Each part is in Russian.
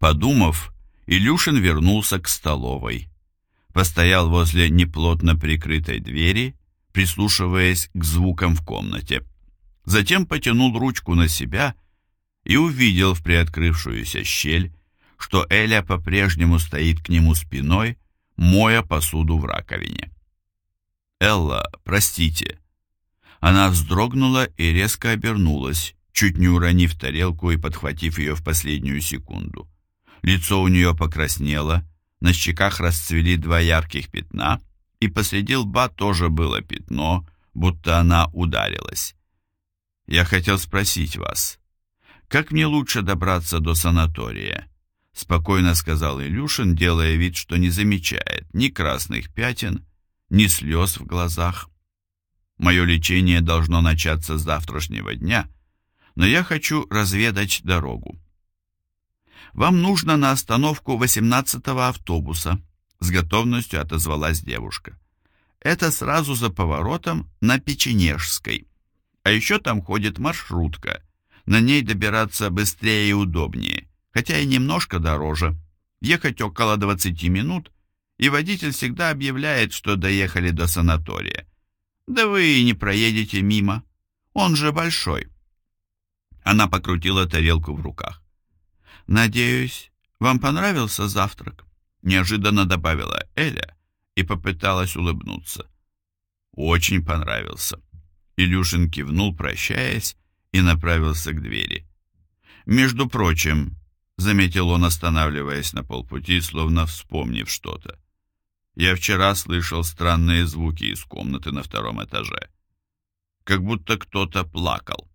Подумав, Илюшин вернулся к столовой. Постоял возле неплотно прикрытой двери, прислушиваясь к звукам в комнате. Затем потянул ручку на себя и увидел в приоткрывшуюся щель, что Эля по-прежнему стоит к нему спиной, моя посуду в раковине. «Элла, простите». Она вздрогнула и резко обернулась, чуть не уронив тарелку и подхватив ее в последнюю секунду. Лицо у нее покраснело, на щеках расцвели два ярких пятна, и посреди лба тоже было пятно, будто она ударилась. «Я хотел спросить вас, как мне лучше добраться до санатория?» — спокойно сказал Илюшин, делая вид, что не замечает ни красных пятен, ни слез в глазах. «Мое лечение должно начаться с завтрашнего дня, но я хочу разведать дорогу». «Вам нужно на остановку 18-го автобуса», — с готовностью отозвалась девушка. «Это сразу за поворотом на Печенежской. А еще там ходит маршрутка. На ней добираться быстрее и удобнее, хотя и немножко дороже. Ехать около 20 минут, и водитель всегда объявляет, что доехали до санатория. Да вы и не проедете мимо. Он же большой». Она покрутила тарелку в руках. «Надеюсь, вам понравился завтрак?» Неожиданно добавила Эля и попыталась улыбнуться. «Очень понравился». Илюшин кивнул, прощаясь, и направился к двери. «Между прочим», — заметил он, останавливаясь на полпути, словно вспомнив что-то, «я вчера слышал странные звуки из комнаты на втором этаже. Как будто кто-то плакал».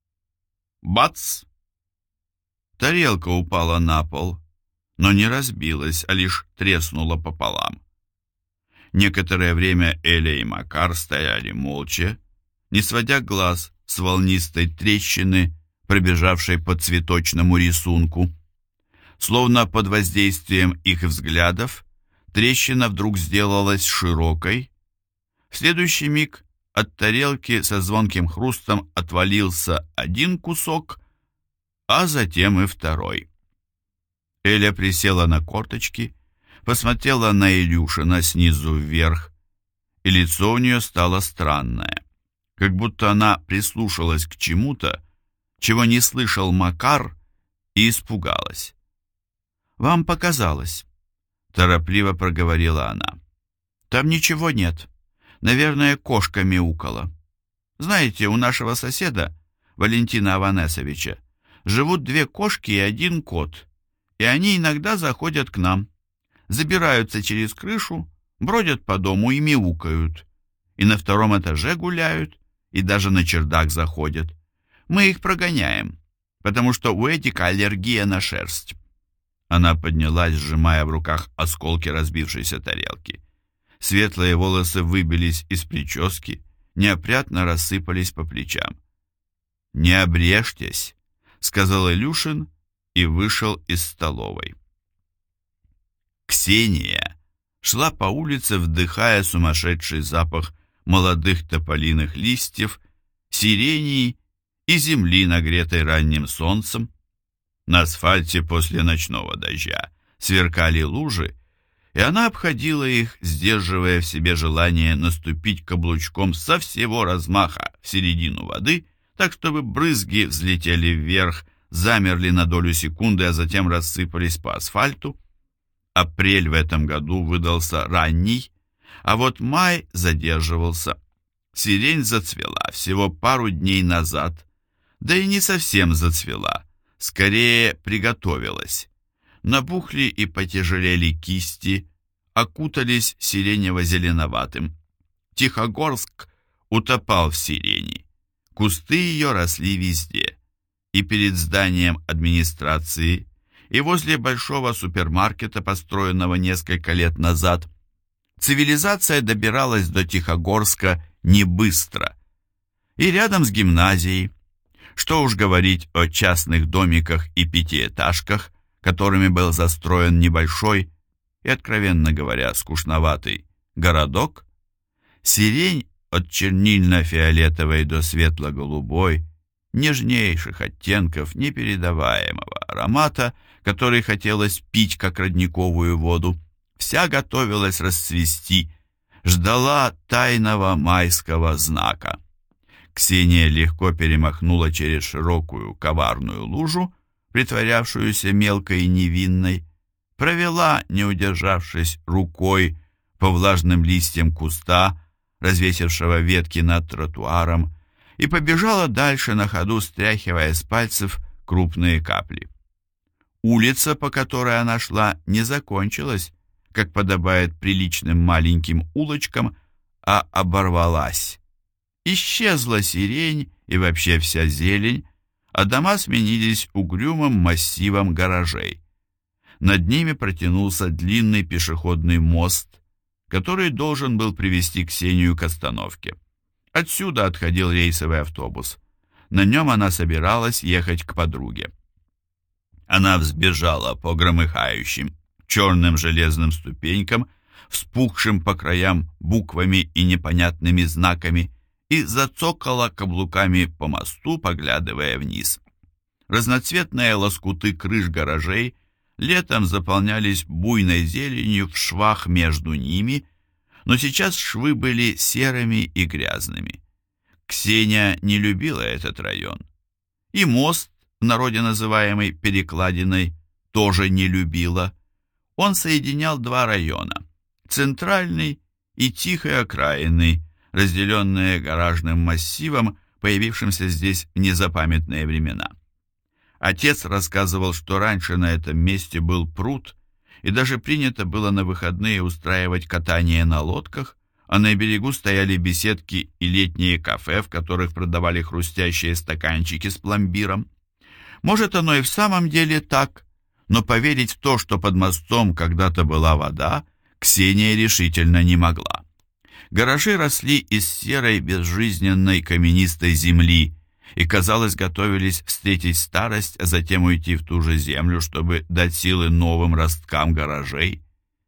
Бац! Тарелка упала на пол, но не разбилась, а лишь треснула пополам. Некоторое время Эля и Макар стояли молча, не сводя глаз с волнистой трещины, пробежавшей по цветочному рисунку. Словно под воздействием их взглядов, трещина вдруг сделалась широкой. В следующий миг от тарелки со звонким хрустом отвалился один кусок, а затем и второй. Эля присела на корточки, посмотрела на Илюшина снизу вверх, и лицо у нее стало странное, как будто она прислушалась к чему-то, чего не слышал Макар, и испугалась. «Вам показалось», — торопливо проговорила она. «Там ничего нет. Наверное, кошка мяукала. Знаете, у нашего соседа, Валентина Аванесовича, живут 2 кошки и 1 кот, и они иногда заходят к нам, забираются через крышу, бродят по дому и мяукают, и на 2-м этаже гуляют, и даже на чердак заходят. Мы их прогоняем, потому что у Эдика аллергия на шерсть». Она поднялась, сжимая в руках осколки разбившейся тарелки. Светлые волосы выбились из прически, неопрятно рассыпались по плечам. «Не обрежьтесь», — сказал Илюшин и вышел из столовой. Ксения шла по улице, вдыхая сумасшедший запах молодых тополиных листьев, сирени и земли, нагретой ранним солнцем. На асфальте после ночного дождя сверкали лужи, и она обходила их, сдерживая в себе желание наступить каблучком со всего размаха в середину воды, так чтобы брызги взлетели вверх, замерли на долю секунды, а затем рассыпались по асфальту. Апрель в этом году выдался ранний, а вот май задерживался. Сирень зацвела всего пару дней назад, да и не совсем зацвела, скорее приготовилась. Набухли и потяжелели кисти, окутались сиренево-зеленоватым. Тихогорск утопал в сирени. Кусты ее росли везде. И перед зданием администрации, и возле большого супермаркета, построенного несколько лет назад. Цивилизация добиралась до Тихогорска не быстро. И рядом с гимназией. Что уж говорить о частных домиках и пятиэтажках, которыми был застроен небольшой и, откровенно говоря, скучноватый городок. Сирень от чернильно-фиолетовой до светло-голубой нежнейших оттенков непередаваемого аромата, который хотелось пить, как родниковую воду, вся готовилась расцвести, ждала тайного майского знака. Ксения легко перемахнула через широкую коварную лужу, притворявшуюся мелкой и невинной, провела, не удержавшись, рукой по влажным листьям куста, развесившего ветки над тротуаром, и побежала дальше на ходу, стряхивая с пальцев крупные капли. Улица, по которой она шла, не закончилась, как подобает приличным маленьким улочкам, а оборвалась. Исчезла сирень и вообще вся зелень, а дома сменились угрюмым массивом гаражей. Над ними протянулся длинный пешеходный мост, который должен был привести Ксению к остановке. Отсюда отходил рейсовый автобус. На нем она собиралась ехать к подруге. Она взбежала по громыхающим черным железным ступенькам, вспухшим по краям буквами и непонятными знаками, и зацокала каблуками по мосту, поглядывая вниз. Разноцветные лоскуты крыш гаражей летом заполнялись буйной зеленью в швах между ними, но сейчас швы были серыми и грязными. Ксения не любила этот район. И мост, в народе называемый Перекладиной, тоже не любила. Он соединял два района – центральный и тихий окраинный, разделенные гаражным массивом, появившимся здесь в незапамятные времена. Отец рассказывал, что раньше на этом месте был пруд, и даже принято было на выходные устраивать катание на лодках, а на берегу стояли беседки и летние кафе, в которых продавали хрустящие стаканчики с пломбиром. Может, оно и в самом деле так, но поверить в то, что под мостом когда-то была вода, Ксения решительно не могла. Гаражи росли из серой безжизненной каменистой земли и, казалось, готовились встретить старость, а затем уйти в ту же землю, чтобы дать силы новым росткам гаражей.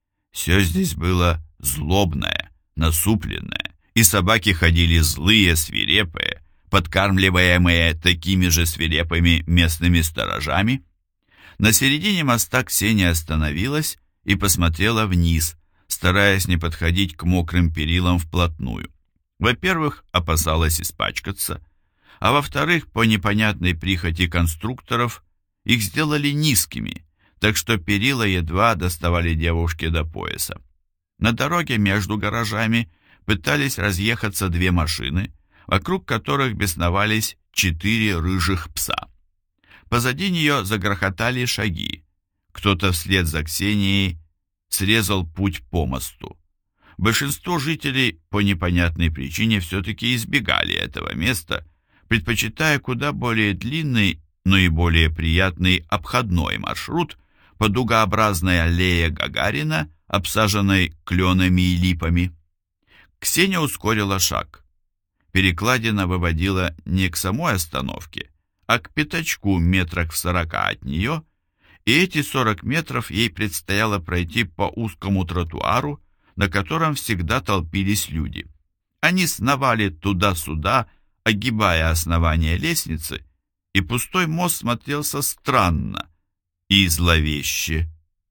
Все здесь было злобное, насупленное, и собаки ходили злые, свирепые, подкармливаемые такими же свирепыми местными сторожами. На середине моста Ксения остановилась и посмотрела вниз, стараясь не подходить к мокрым перилам вплотную. Во-первых, опасалась испачкаться, а во-вторых, по непонятной прихоти конструкторов, их сделали низкими, так что перила едва доставали девушке до пояса. На дороге между гаражами пытались разъехаться две машины, вокруг которых бесновались 4 рыжих пса. Позади нее загрохотали шаги. Кто-то вслед за Ксенией срезал путь по мосту. Большинство жителей по непонятной причине все-таки избегали этого места, предпочитая куда более длинный, но и более приятный обходной маршрут по дугообразной аллее Гагарина, обсаженной кленами и липами. Ксения ускорила шаг. Перекладина выводила не к самой остановке, а к пятачку метрах в 40 от нее, и эти 40 метров ей предстояло пройти по узкому тротуару, на котором всегда толпились люди. Они сновали туда-сюда, огибая основание лестницы, и пустой мост смотрелся странно и зловеще.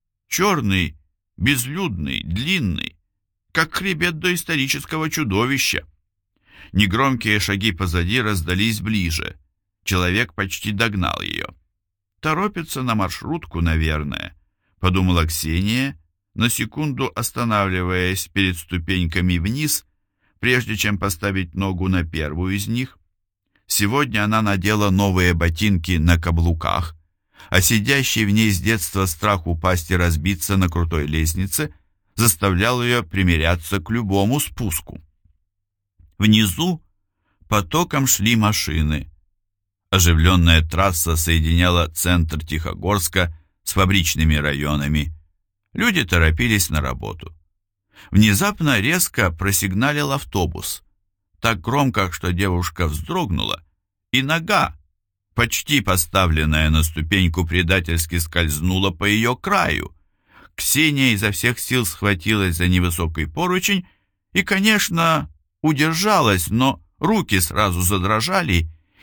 Черный, безлюдный, длинный, как хребет доисторического чудовища. Негромкие шаги позади раздались ближе. Человек почти догнал ее. «Торопится на маршрутку, наверное», — подумала Ксения, на секунду останавливаясь перед ступеньками вниз, прежде чем поставить ногу на первую из них. Сегодня она надела новые ботинки на каблуках, а сидящий в ней с детства страх упасть и разбиться на крутой лестнице заставлял ее примиряться к любому спуску. Внизу потоком шли машины. Оживленная трасса соединяла центр Тихогорска с фабричными районами. Люди торопились на работу. Внезапно резко просигналил автобус. Так громко, что девушка вздрогнула, и нога, почти поставленная на ступеньку, предательски скользнула по ее краю. Ксения изо всех сил схватилась за невысокий поручень и, конечно, удержалась, но руки сразу задрожали,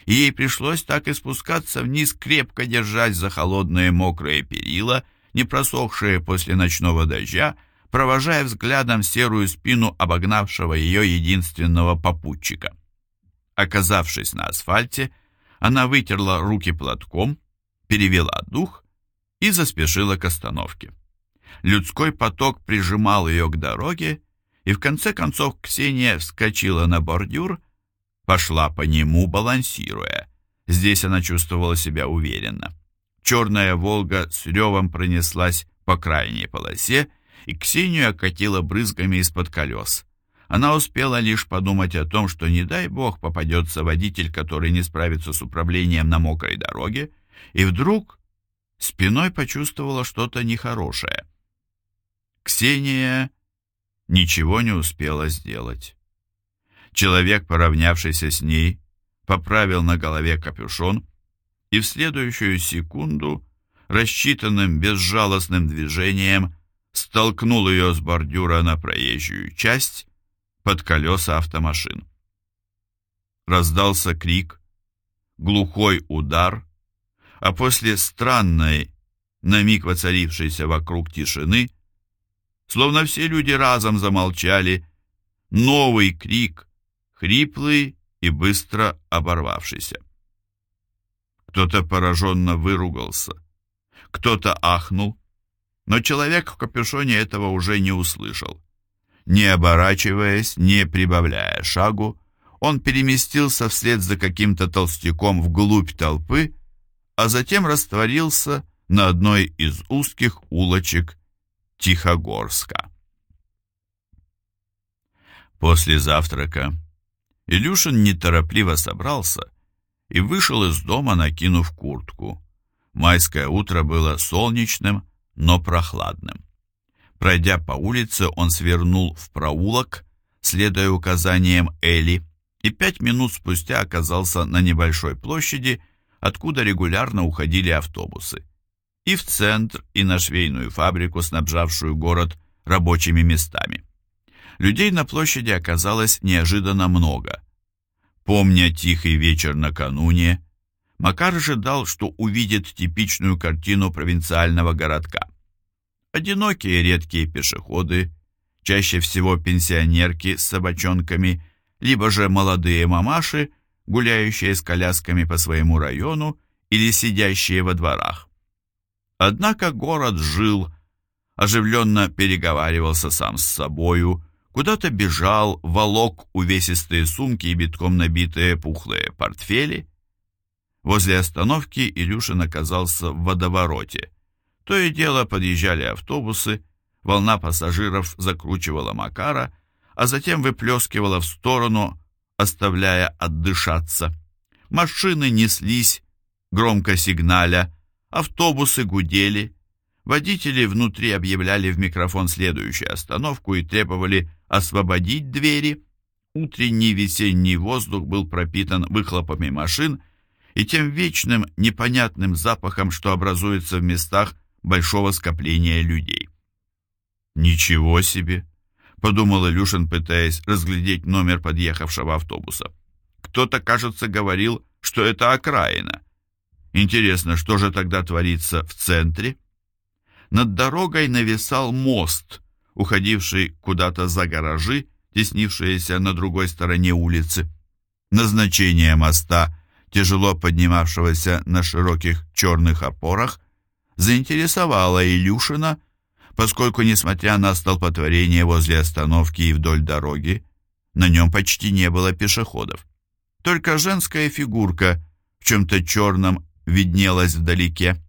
и ей пришлось так и спускаться вниз, крепко держась за холодные мокрые перила, не просохшие после ночного дождя, провожая взглядом серую спину обогнавшего ее единственного попутчика. Оказавшись на асфальте, она вытерла руки платком, перевела дух и заспешила к остановке. Людской поток прижимал ее к дороге, и в конце концов Ксения вскочила на бордюр, пошла по нему, балансируя. Здесь она чувствовала себя уверенно. Черная «Волга» с ревом пронеслась по крайней полосе, и Ксению окатила брызгами из-под колес. Она успела лишь подумать о том, что, не дай бог, попадется водитель, который не справится с управлением на мокрой дороге, и вдруг спиной почувствовала что-то нехорошее. Ксения ничего не успела сделать. Человек, поравнявшийся с ней, поправил на голове капюшон и в следующую секунду рассчитанным безжалостным движением столкнул ее с бордюра на проезжую часть под колеса автомашин. Раздался крик, глухой удар, а после странной, на миг воцарившейся вокруг тишины, словно все люди разом замолчали, новый крик, хриплый и быстро оборвавшийся. Кто-то пораженно выругался, кто-то ахнул, но человек в капюшоне этого уже не услышал. Не оборачиваясь, не прибавляя шагу, он переместился вслед за каким-то толстяком вглубь толпы, а затем растворился на одной из узких улочек Тихогорска. После завтрака Илюшин неторопливо собрался и вышел из дома, накинув куртку. Майское утро было солнечным, но прохладным. Пройдя по улице, он свернул в проулок, следуя указаниям Эли, и 5 минут спустя оказался на небольшой площади, откуда регулярно уходили автобусы. И в центр, и на швейную фабрику, снабжавшую город рабочими местами. Людей на площади оказалось неожиданно много. Помня тихий вечер накануне, Макар ожидал, что увидит типичную картину провинциального городка. Одинокие редкие пешеходы, чаще всего пенсионерки с собачонками, либо же молодые мамаши, гуляющие с колясками по своему району или сидящие во дворах. Однако город жил, оживленно переговаривался сам с собою, куда-то бежал, волок увесистые сумки и битком набитые пухлые портфели. Возле остановки Илюшин оказался в водовороте. То и дело подъезжали автобусы, волна пассажиров закручивала Макара, а затем выплескивала в сторону, оставляя отдышаться. Машины неслись, громко сигналя, автобусы гудели, водители внутри объявляли в микрофон следующую остановку и требовали освободить двери. Утренний весенний воздух был пропитан выхлопами машин и тем вечным непонятным запахом, что образуется в местах большого скопления людей. «Ничего себе!» — подумал Илюшин, пытаясь разглядеть номер подъехавшего автобуса. «Кто-то, кажется, говорил, что это окраина. Интересно, что же тогда творится в центре?» Над дорогой нависал мост, уходивший куда-то за гаражи, теснившиеся на другой стороне улицы. Назначение моста, тяжело поднимавшегося на широких черных опорах, заинтересовало Илюшина, поскольку, несмотря на столпотворение возле остановки и вдоль дороги, на нем почти не было пешеходов. Только женская фигурка в чем-то черном виднелась вдалеке.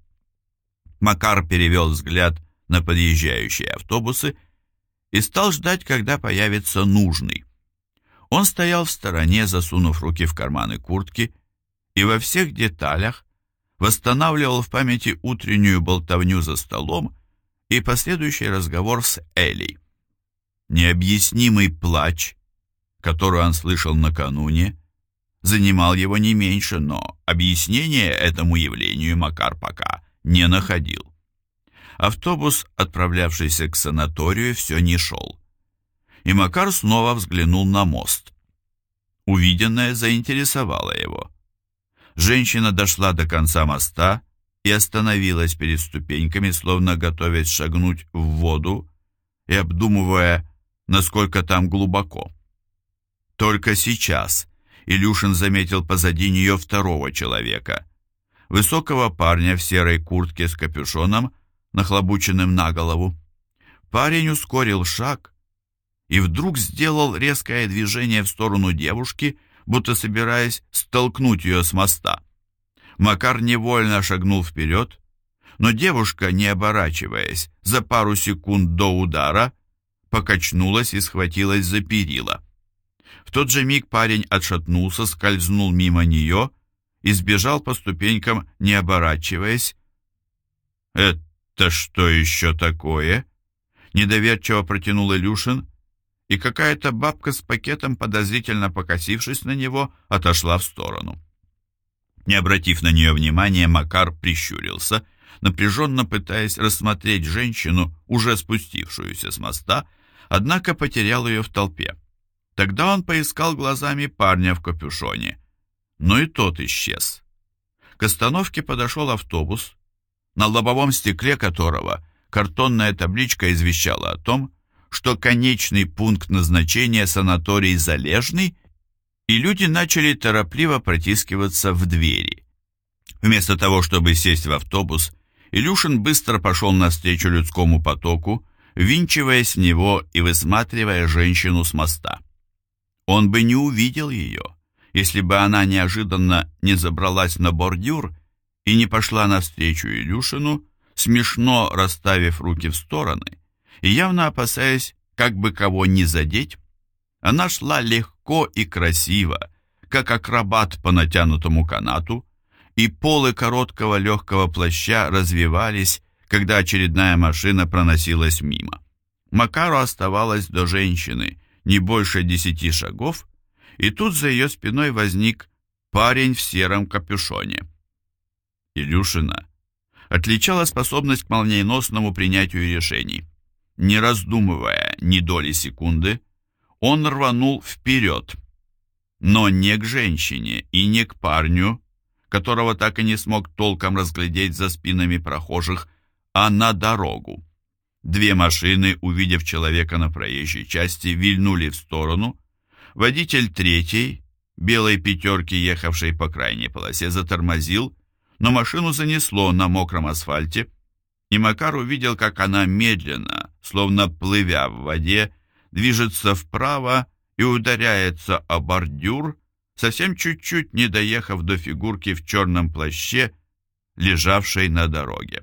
Макар перевел взгляд на подъезжающие автобусы и стал ждать, когда появится нужный. Он стоял в стороне, засунув руки в карманы куртки, и во всех деталях восстанавливал в памяти утреннюю болтовню за столом и последующий разговор с Элей. Необъяснимый плач, который он слышал накануне, занимал его не меньше, но объяснения этому явлению Макар пока не находил. Автобус, отправлявшийся к санаторию, все не шел. И Макар снова взглянул на мост. Увиденное заинтересовало его. Женщина дошла до конца моста и остановилась перед ступеньками, словно готовясь шагнуть в воду и обдумывая, насколько там глубоко. Только сейчас Илюшин заметил позади нее второго человека, высокого парня в серой куртке с капюшоном, нахлобученным на голову. Парень ускорил шаг и вдруг сделал резкое движение в сторону девушки, будто собираясь столкнуть ее с моста. Макар невольно шагнул вперед, но девушка, не оборачиваясь, за пару секунд до удара, покачнулась и схватилась за перила. В тот же миг парень отшатнулся, скользнул мимо нее и сбежал по ступенькам, не оборачиваясь. «Это что еще такое?» Недоверчиво протянул Илюшин, и какая-то бабка с пакетом, подозрительно покосившись на него, отошла в сторону. Не обратив на нее внимания, Макар прищурился, напряженно пытаясь рассмотреть женщину, уже спустившуюся с моста, однако потерял ее в толпе. Тогда он поискал глазами парня в капюшоне, но и тот исчез. К остановке подошел автобус, на лобовом стекле которого картонная табличка извещала о том, что конечный пункт назначения санаторий Залежный, и люди начали торопливо протискиваться в двери. Вместо того, чтобы сесть в автобус, Илюшин быстро пошел навстречу людскому потоку, ввинчиваясь в него и высматривая женщину с моста. Он бы не увидел ее, если бы она неожиданно не забралась на бордюр и не пошла навстречу Илюшину, смешно расставив руки в стороны и явно опасаясь, как бы кого не задеть. Она шла легко и красиво, как акробат по натянутому канату, и полы короткого легкого плаща развивались, когда очередная машина проносилась мимо. Макару оставалось до женщины не больше 10 шагов, и тут за ее спиной возник парень в сером капюшоне. Илюшина отличала способность к молниеносному принятию решений. Не раздумывая ни доли секунды, он рванул вперед, но не к женщине и не к парню, которого так и не смог толком разглядеть за спинами прохожих, а на дорогу. Две машины, увидев человека на проезжей части, вильнули в сторону. Водитель третьей, белой пятерки, ехавшей по крайней полосе, затормозил, но машину занесло на мокром асфальте, и Макар увидел, как она медленно, словно плывя в воде, движется вправо и ударяется о бордюр, совсем чуть-чуть не доехав до фигурки в черном плаще, лежавшей на дороге.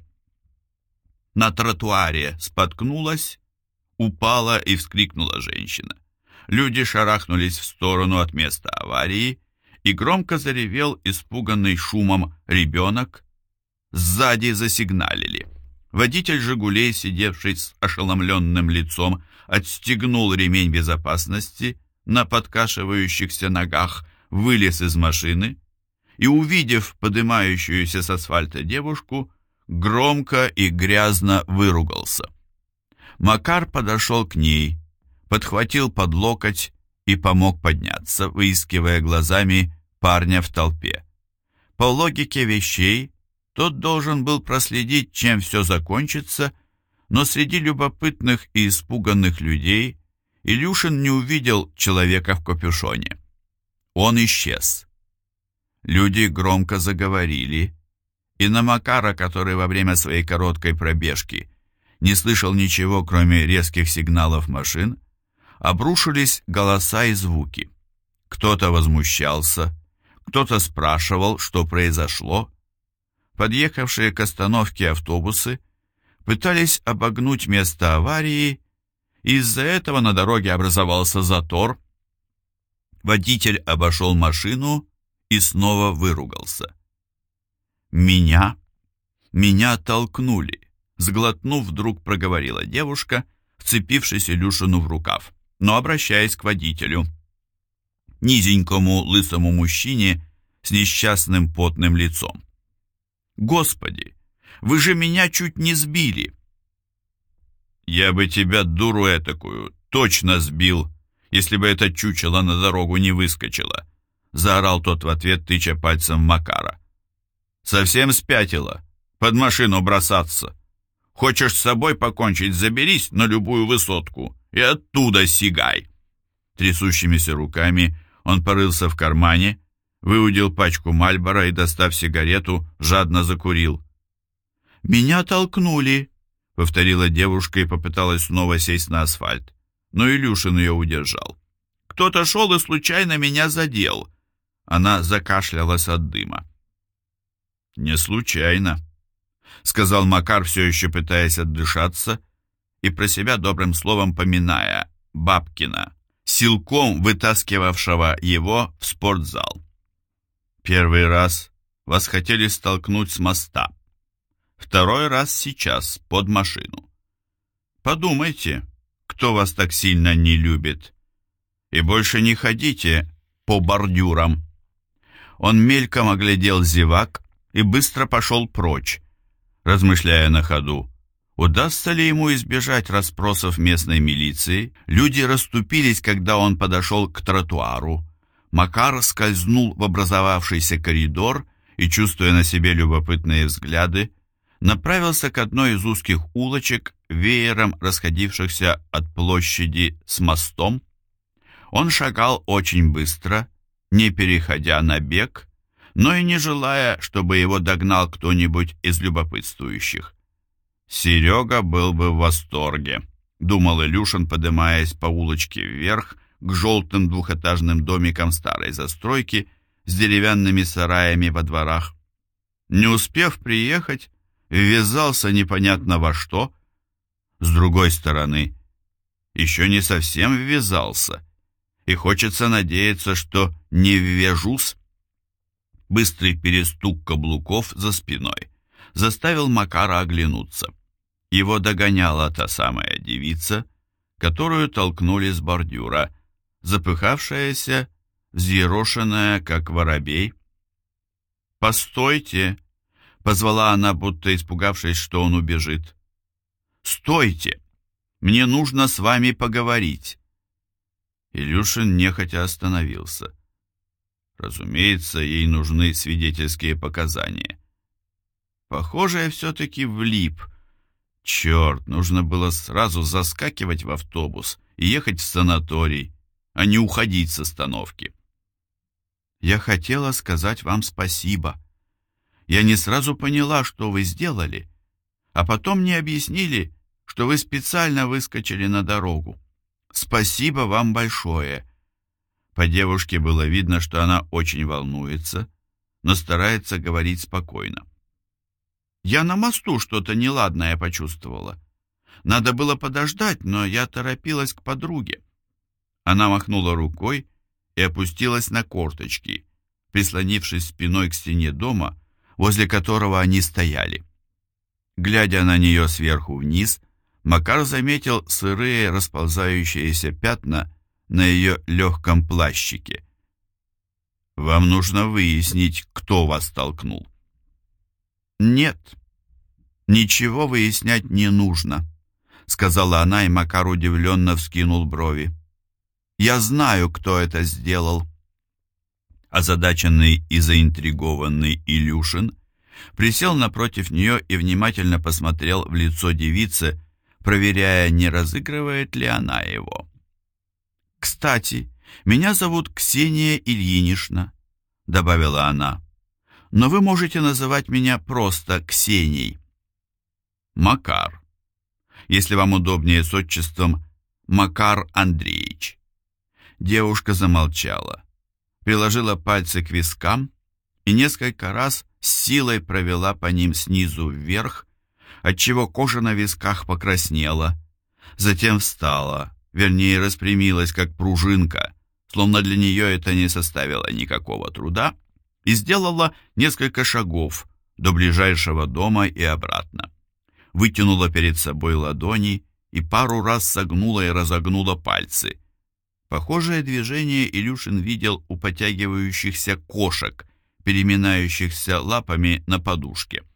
На тротуаре споткнулась, упала и вскрикнула женщина. Люди шарахнулись в сторону от места аварии, и громко заревел испуганный шумом ребенок. Сзади засигналили. Водитель «Жигулей», сидевший с ошеломленным лицом, отстегнул ремень безопасности на подкашивающихся ногах, вылез из машины и, увидев поднимающуюся с асфальта девушку, громко и грязно выругался. Макар подошел к ней, подхватил под локоть и помог подняться, выискивая глазами парня в толпе. По логике вещей, тот должен был проследить, чем все закончится, но среди любопытных и испуганных людей Илюшин не увидел человека в капюшоне. Он исчез. Люди громко заговорили, и на Макара, который во время своей короткой пробежки не слышал ничего, кроме резких сигналов машин, обрушились голоса и звуки. Кто-то возмущался, кто-то спрашивал, что произошло. Подъехавшие к остановке автобусы пытались обогнуть место аварии, и из-за этого на дороге образовался затор. Водитель обошел машину и снова выругался. «Меня толкнули», — сглотнув, вдруг проговорила девушка, вцепившись Илюшину в рукав, но обращаясь к водителю. Низенькому лысому мужчине с несчастным потным лицом. «Господи, вы же меня чуть не сбили!» «Я бы тебя, дуру этакую, точно сбил, если бы это чучело на дорогу не выскочило», заорал тот в ответ, тыча пальцем в Макара. «Совсем спятила? Под машину бросаться? Хочешь с собой покончить, заберись на любую высотку и оттуда сигай!» Трясущимися руками он порылся в кармане, выудил пачку Мальбора и, достав сигарету, жадно закурил. «Меня толкнули», — повторила девушка и попыталась снова сесть на асфальт, но Илюшин ее удержал. «Кто-то шел и случайно меня задел». Она закашлялась от дыма. «Не случайно», — сказал Макар, все еще пытаясь отдышаться, и про себя добрым словом поминая Бабкина, силком вытаскивавшего его в спортзал. «Первый раз вас хотели столкнуть с моста. Второй раз сейчас, под машину. Подумайте, кто вас так сильно не любит. И больше не ходите по бордюрам». Он мельком оглядел зевак и быстро пошел прочь, размышляя на ходу, удастся ли ему избежать расспросов местной милиции. Люди расступились, когда он подошел к тротуару. Макар скользнул в образовавшийся коридор и, чувствуя на себе любопытные взгляды, направился к одной из узких улочек, веером расходившихся от площади с мостом. Он шагал очень быстро, не переходя на бег, но и не желая, чтобы его догнал кто-нибудь из любопытствующих. «Серега был бы в восторге», — думал Илюшин, поднимаясь по улочке вверх к желтым двухэтажным домикам старой застройки с деревянными сараями во дворах. Не успев приехать, ввязался непонятно во что. С другой стороны, еще не совсем ввязался, и хочется надеяться, что не ввяжусь. Быстрый перестук каблуков за спиной заставил Макара оглянуться. Его догоняла та самая девица, которую толкнули с бордюра, запыхавшаяся, взъерошенная, как воробей. «Постойте!» — позвала она, будто испугавшись, что он убежит. «Стойте! Мне нужно с вами поговорить!» Илюшин нехотя остановился. Разумеется, ей нужны свидетельские показания. Похоже, я все-таки влип. Черт, нужно было сразу заскакивать в автобус и ехать в санаторий, а не уходить с остановки. «Я хотела сказать вам спасибо. Я не сразу поняла, что вы сделали, а потом мне объяснили, что вы специально выскочили на дорогу. Спасибо вам большое». По девушке было видно, что она очень волнуется, но старается говорить спокойно. «Я на мосту что-то неладное почувствовала. Надо было подождать, но я торопилась к подруге». Она махнула рукой и опустилась на корточки, прислонившись спиной к стене дома, возле которого они стояли. Глядя на нее сверху вниз, Макар заметил сырые расползающиеся пятна на ее легком плащике. «Вам нужно выяснить, кто вас толкнул». «Нет, ничего выяснять не нужно», — сказала она, и Макар удивленно вскинул брови. «Я знаю, кто это сделал». Озадаченный и заинтригованный Илюшин присел напротив нее и внимательно посмотрел в лицо девицы, проверяя, не разыгрывает ли она его. «Кстати, меня зовут Ксения Ильинична», — добавила она, «но вы можете называть меня просто Ксенией». «Макар. Если вам удобнее с отчеством, Макар Андреевич». Девушка замолчала, приложила пальцы к вискам и несколько раз с силой провела по ним снизу вверх, отчего кожа на висках покраснела, затем встала, вернее распрямилась, как пружинка, словно для нее это не составило никакого труда, и сделала несколько шагов до ближайшего дома и обратно. Вытянула перед собой ладони и пару раз согнула и разогнула пальцы. Похожее движение Илюшин видел у потягивающихся кошек, переминающихся лапами на подушке.